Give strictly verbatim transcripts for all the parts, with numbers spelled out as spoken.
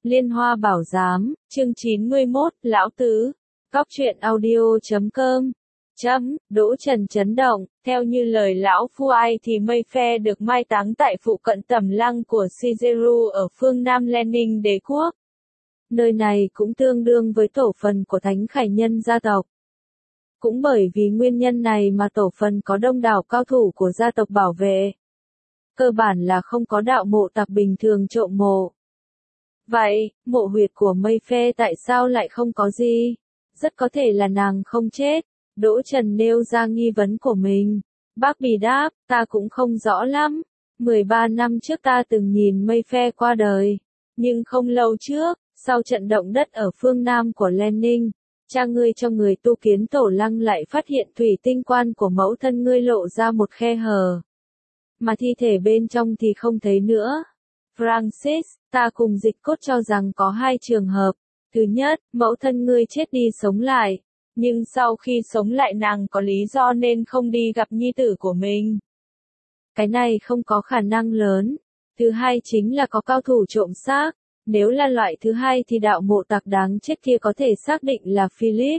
Liên Hoa Bảo Giám, chương chín mươi mốt, Lão Tứ, Cóc truyện audio chấm com. Chấm, Đỗ Trần chấn động, theo như lời lão Phu Ai thì Mayfair được mai táng tại phụ cận Tầm Lăng của Caesarea ở phương Nam Lenin đế quốc. Nơi này cũng tương đương với tổ phần của thánh khải nhân gia tộc. Cũng bởi vì nguyên nhân này mà tổ phần có đông đảo cao thủ của gia tộc bảo vệ. Cơ bản là không có đạo mộ tặc bình thường trộm mộ. Vậy, mộ huyệt của Mayfair tại sao lại không có gì? Rất có thể là nàng không chết. Đỗ Trần nêu ra nghi vấn của mình. Bác Bì đáp, ta cũng không rõ lắm. mười ba năm trước ta từng nhìn Mayfair qua đời. Nhưng không lâu trước, sau trận động đất ở phương Nam của Lenin, cha ngươi trong người tu kiến tổ lăng lại phát hiện thủy tinh quan của mẫu thân ngươi lộ ra một khe hở. Mà thi thể bên trong thì không thấy nữa. Francis, ta cùng Dịch Cốt cho rằng có hai trường hợp. Thứ nhất, mẫu thân ngươi chết đi sống lại. Nhưng sau khi sống lại nàng có lý do nên không đi gặp nhi tử của mình. Cái này không có khả năng lớn. Thứ hai chính là có cao thủ trộm xác. Nếu là loại thứ hai thì đạo mộ tặc đáng chết kia có thể xác định là Philip.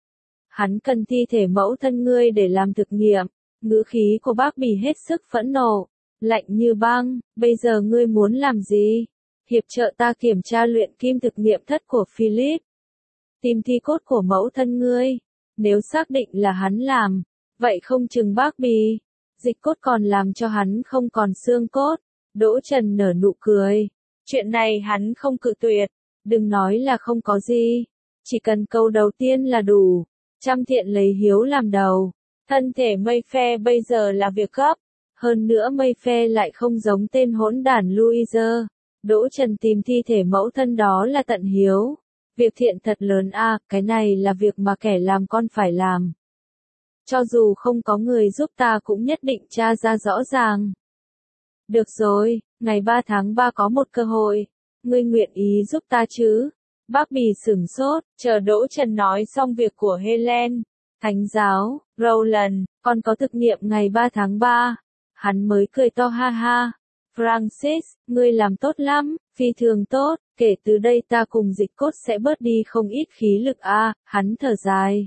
Hắn cần thi thể mẫu thân ngươi để làm thực nghiệm. Ngữ khí của bác Bì hết sức phẫn nộ. Lạnh như băng, bây giờ ngươi muốn làm gì? Hiệp trợ ta kiểm tra luyện kim thực nghiệm thất của Philip. Tìm thi cốt của mẫu thân ngươi. Nếu xác định là hắn làm, vậy không chừng bác Bì. Dịch Cốt còn làm cho hắn không còn xương cốt. Đỗ Trần nở nụ cười. Chuyện này hắn không cự tuyệt. Đừng nói là không có gì. Chỉ cần câu đầu tiên là đủ. Trăm thiện lấy hiếu làm đầu. Thân thể Mayfair bây giờ là việc gấp. Hơn nữa Mayfair lại không giống tên hỗn đản Louise. Đỗ Trần tìm thi thể mẫu thân đó là tận hiếu. Việc thiện thật lớn a, à, cái này là việc mà kẻ làm con phải làm. Cho dù không có người giúp ta cũng nhất định tra ra rõ ràng. Được rồi, ngày ba tháng ba có một cơ hội. Ngươi nguyện ý giúp ta chứ? Bác Bì sửng sốt, chờ Đỗ Trần nói xong việc của Helen. Thánh giáo, Roland, còn có thực nghiệm ngày ba tháng ba. Hắn mới cười to ha ha. Francis, ngươi làm tốt lắm, phi thường tốt, kể từ đây ta cùng Dịch Cốt sẽ bớt đi không ít khí lực a. À, hắn thở dài.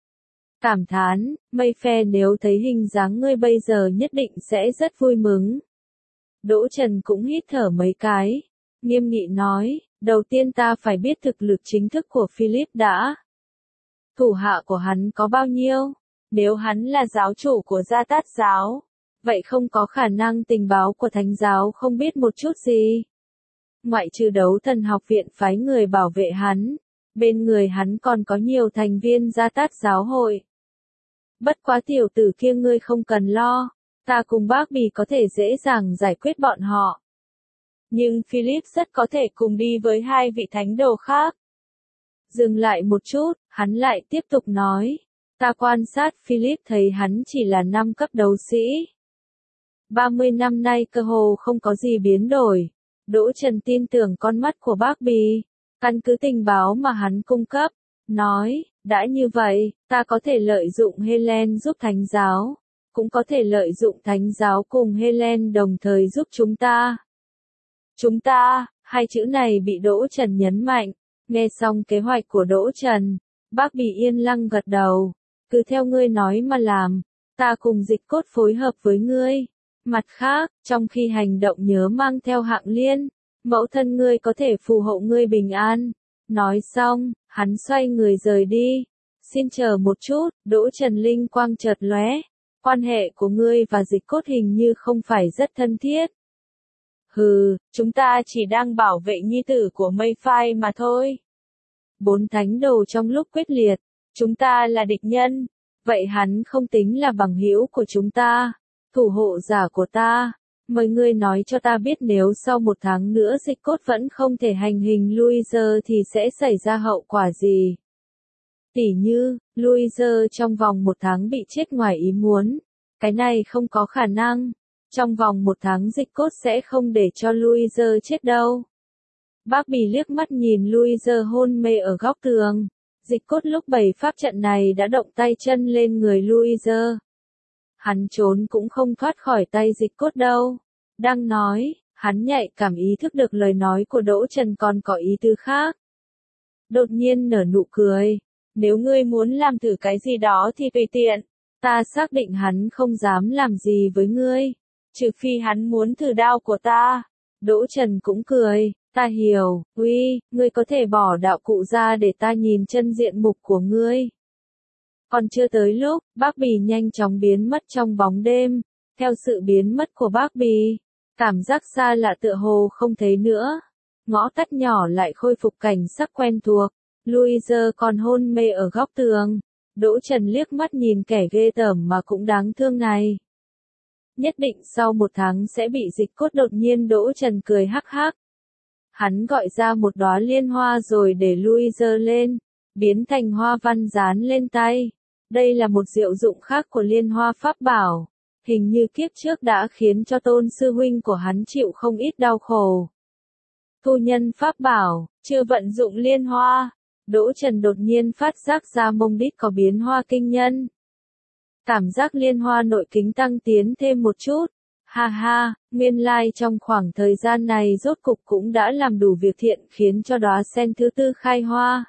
Cảm thán, Mayfair nếu thấy hình dáng ngươi bây giờ nhất định sẽ rất vui mừng. Đỗ Trần cũng hít thở mấy cái. Nghiêm nghị nói, đầu tiên ta phải biết thực lực chính thức của Philip đã. Thủ hạ của hắn có bao nhiêu? Nếu hắn là giáo chủ của Gia Tát giáo, vậy không có khả năng tình báo của Thánh giáo không biết một chút gì. Ngoại trừ Đấu Thần học viện phái người bảo vệ hắn, bên người hắn còn có nhiều thành viên Gia Tát giáo hội. Bất quá tiểu tử kia ngươi không cần lo, ta cùng bác Bì có thể dễ dàng giải quyết bọn họ. Nhưng Philip rất có thể cùng đi với hai vị thánh đồ khác. Dừng lại một chút, hắn lại tiếp tục nói. Ta quan sát Philip thấy hắn chỉ là năm cấp đấu sĩ. ba mươi năm nay cơ hồ không có gì biến đổi. Đỗ Trần tin tưởng con mắt của bác Bì. Căn cứ tình báo mà hắn cung cấp. Nói, đã như vậy, ta có thể lợi dụng Helen giúp Thánh giáo. Cũng có thể lợi dụng Thánh giáo cùng Helen đồng thời giúp chúng ta. Chúng ta, hai chữ này bị Đỗ Trần nhấn mạnh. Nghe xong kế hoạch của Đỗ Trần, bác Bì yên lặng gật đầu. Cứ theo ngươi nói mà làm, ta cùng Dịch Cốt phối hợp với ngươi. Mặt khác, trong khi hành động nhớ mang theo hạng liên, mẫu thân ngươi có thể phù hộ ngươi bình an. Nói xong, hắn xoay người rời đi. Xin chờ một chút, Đỗ Trần linh quang chợt lóe. Quan hệ của ngươi và Dịch Cốt hình như không phải rất thân thiết. Hừ, chúng ta chỉ đang bảo vệ nhi tử của Mayfair mà thôi. Bốn thánh đồ trong lúc quyết liệt, chúng ta là địch nhân, vậy hắn không tính là bằng hữu của chúng ta, thủ hộ giả của ta. Mời ngươi nói cho ta biết nếu sau một tháng nữa Dịch Cốt vẫn không thể hành hình Louise thì sẽ xảy ra hậu quả gì. Tỉ như, Louise trong vòng một tháng bị chết ngoài ý muốn, cái này không có khả năng. Trong vòng một tháng Dịch Cốt sẽ không để cho Louise chết đâu. Bác Bì liếc mắt nhìn Louise hôn mê ở góc tường. Dịch Cốt lúc bày pháp trận này đã động tay chân lên người Louise. Hắn trốn cũng không thoát khỏi tay Dịch Cốt đâu. Đang nói, Hắn nhạy cảm ý thức được lời nói của Đỗ Trần còn có ý tứ khác. Đột nhiên nở nụ cười. Nếu ngươi muốn làm thử cái gì đó thì tùy tiện. Ta xác định hắn không dám làm gì với ngươi. Trừ phi hắn muốn thử đao của ta. Đỗ Trần cũng cười. Ta hiểu, uy, ngươi có thể bỏ đạo cụ ra để ta nhìn chân diện mục của ngươi. Còn chưa tới lúc, bác Bì nhanh chóng biến mất trong bóng đêm. Theo sự biến mất của bác Bì, cảm giác xa lạ tựa hồ không thấy nữa. Ngõ tắt nhỏ lại khôi phục cảnh sắc quen thuộc. Louise còn hôn mê ở góc tường. Đỗ Trần liếc mắt nhìn kẻ ghê tởm mà cũng đáng thương này. Nhất định sau một tháng sẽ bị dịch cốt. Đột nhiên Đỗ Trần cười hắc hắc. Hắn gọi ra một đóa liên hoa rồi để Louise lên, biến thành hoa văn dán lên tay. Đây là một diệu dụng khác của liên hoa pháp bảo. Hình như kiếp trước đã khiến cho tôn sư huynh của hắn chịu không ít đau khổ. Thu nhân pháp bảo, chưa vận dụng liên hoa. Đỗ Trần đột nhiên phát giác ra mông đít có biến hoa kinh nhân. Cảm giác liên hoa nội kính tăng tiến thêm một chút. Ha ha, nguyên lai trong khoảng thời gian này rốt cục cũng đã làm đủ việc thiện khiến cho đóa sen thứ tư khai hoa.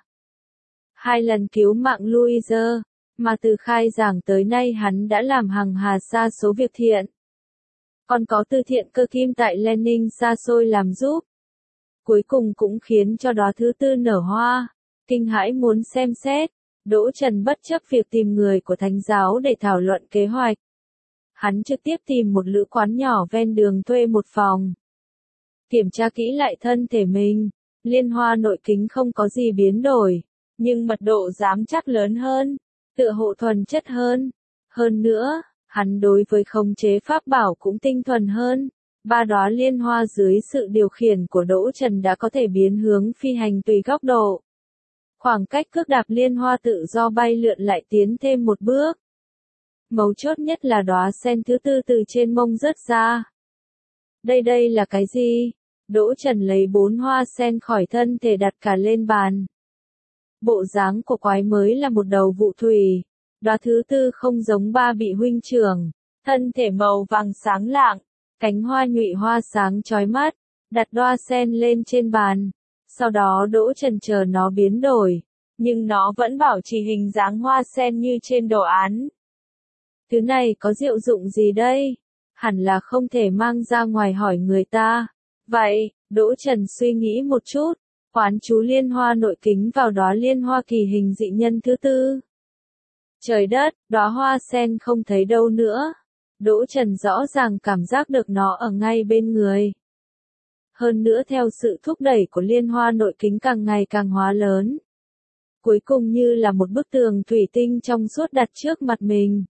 Hai lần cứu mạng Louise, mà từ khai giảng tới nay hắn đã làm hằng hà sa số việc thiện. Còn có từ thiện cơ kim tại Lenin xa xôi làm giúp. Cuối cùng cũng khiến cho đóa thứ tư nở hoa. Kinh hãi muốn xem xét. Đỗ Trần bất chấp việc tìm người của thánh giáo để thảo luận kế hoạch. Hắn trực tiếp tìm một lữ quán nhỏ ven đường thuê một phòng. Kiểm tra kỹ lại thân thể mình. Liên hoa nội kính không có gì biến đổi. Nhưng mật độ dám chắc lớn hơn. Tựa hộ thuần chất hơn. Hơn nữa, hắn đối với khống chế pháp bảo cũng tinh thuần hơn. Ba đóa liên hoa dưới sự điều khiển của Đỗ Trần đã có thể biến hướng phi hành tùy góc độ. Khoảng cách cước đạp liên hoa tự do bay lượn lại tiến thêm một bước. Mấu chốt nhất là đóa sen thứ tư từ trên mông rớt ra. Đây đây là cái gì? Đỗ Trần lấy bốn hoa sen khỏi thân thể đặt cả lên bàn. Bộ dáng của quái mới là một đầu vụ thủy. Đóa thứ tư không giống ba vị huynh trưởng. Thân thể màu vàng sáng lạng. Cánh hoa nhụy hoa sáng chói mắt. Đặt đóa sen lên trên bàn. Sau đó Đỗ Trần chờ nó biến đổi. Nhưng nó vẫn bảo trì hình dáng hoa sen như trên đồ án. Thứ này có diệu dụng gì đây? Hẳn là không thể mang ra ngoài hỏi người ta. Vậy, Đỗ Trần suy nghĩ một chút. Quán chú liên hoa nội kính vào đóa liên hoa kỳ hình dị nhân thứ tư. Trời đất, đóa hoa sen không thấy đâu nữa. Đỗ Trần rõ ràng cảm giác được nó ở ngay bên người. Hơn nữa theo sự thúc đẩy của liên hoa nội kính càng ngày càng hóa lớn. Cuối cùng như là một bức tường thủy tinh trong suốt đặt trước mặt mình.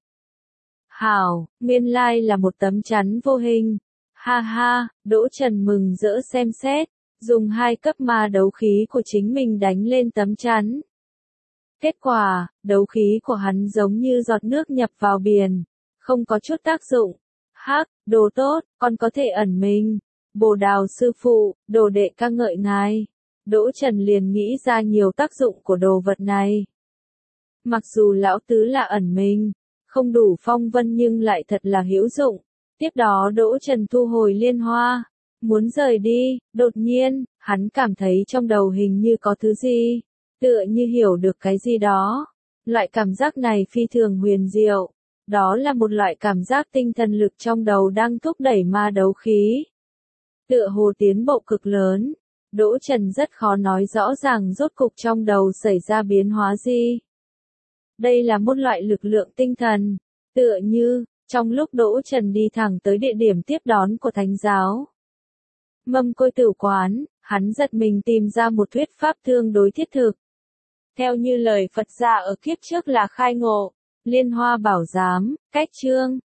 Hảo, nguyên lai là một tấm chắn vô hình. Ha ha, Đỗ Trần mừng rỡ xem xét, dùng hai cấp ma đấu khí của chính mình đánh lên tấm chắn. Kết quả, đấu khí của hắn giống như giọt nước nhập vào biển, không có chút tác dụng. Hắc, đồ tốt, con có thể ẩn mình. Bồ Đào sư phụ, đồ đệ ca ngợi ngài. Đỗ Trần liền nghĩ ra nhiều tác dụng của đồ vật này. Mặc dù lão tứ là ẩn mình, không đủ phong vân nhưng lại thật là hữu dụng. Tiếp đó Đỗ Trần thu hồi liên hoa, muốn rời đi, đột nhiên, hắn cảm thấy trong đầu hình như có thứ gì, tựa như hiểu được cái gì đó. Loại cảm giác này phi thường huyền diệu, đó là một loại cảm giác tinh thần lực trong đầu đang thúc đẩy ma đấu khí. Tựa hồ tiến bộ cực lớn, Đỗ Trần rất khó nói rõ ràng rốt cục trong đầu xảy ra biến hóa gì. Đây là một loại lực lượng tinh thần, tựa như, trong lúc Đỗ Trần đi thẳng tới địa điểm tiếp đón của thánh giáo. Mâm Côi Tử Quán, hắn giật mình tìm ra một thuyết pháp tương đối thiết thực. Theo như lời Phật gia ở kiếp trước là khai ngộ, liên hoa bảo giám, cách chương,